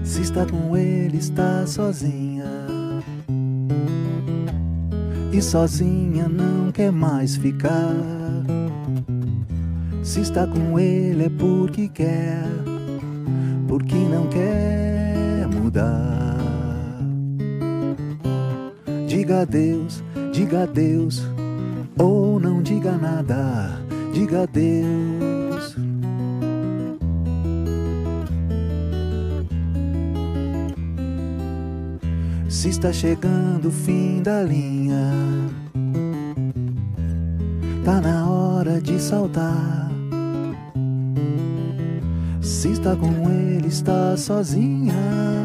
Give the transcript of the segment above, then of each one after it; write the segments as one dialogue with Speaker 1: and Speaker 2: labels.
Speaker 1: Se está com ele, está sozinha. E sozinha não quer mais ficar. Se está com ele é porque quer, porque não quer mudar. Diga adeus, ou não diga nada. Diga adeus. Se está chegando o fim da linha, tá na hora de saltar. Se está com ele, está sozinha.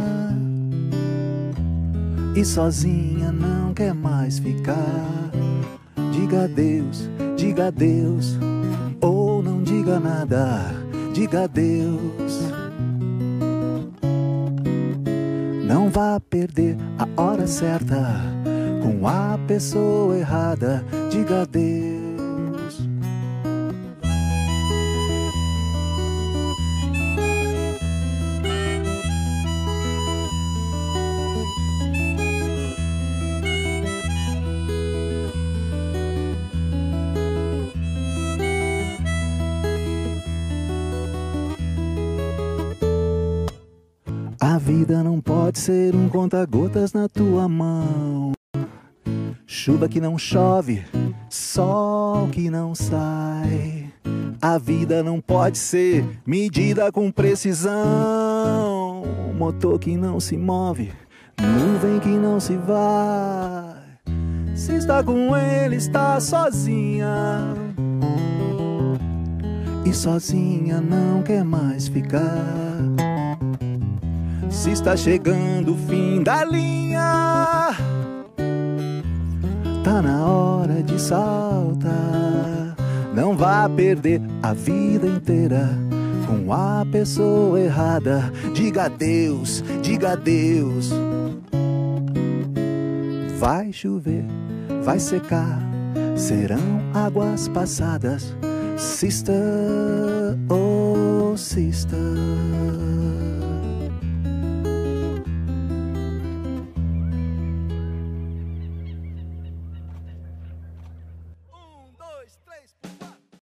Speaker 1: E sozinha não quer mais ficar. Diga adeus, ou não diga nada. Diga adeus. Não vá perder a hora certa com a pessoa errada. Diga adeus. A vida não pode ser um conta-gotas na tua mão. Chuva que não chove, sol que não sai. A vida não pode ser medida com precisão. Motor que não se move, nuvem que não se vai. Se está com ele, está sozinha. E sozinha não quer mais ficar. Se está chegando o fim da linha, tá na hora de saltar. Não vá perder a vida inteira com a pessoa errada. Diga adeus, diga adeus. Vai chover, vai secar, serão águas passadas. Sister, oh sister.